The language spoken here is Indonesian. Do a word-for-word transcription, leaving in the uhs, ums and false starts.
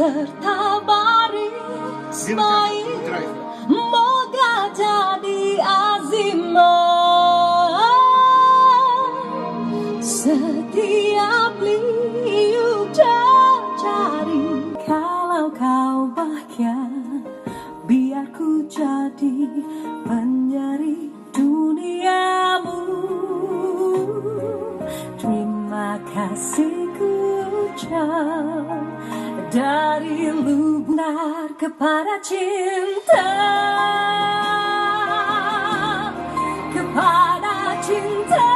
serta baris baik, moga jadi azimat setiap liuk cari. Kalau kau bahagia, biar ku jadi penyeri duniamu. Terima kasih ku ucap dari lubuk kepada cinta, kepada cinta.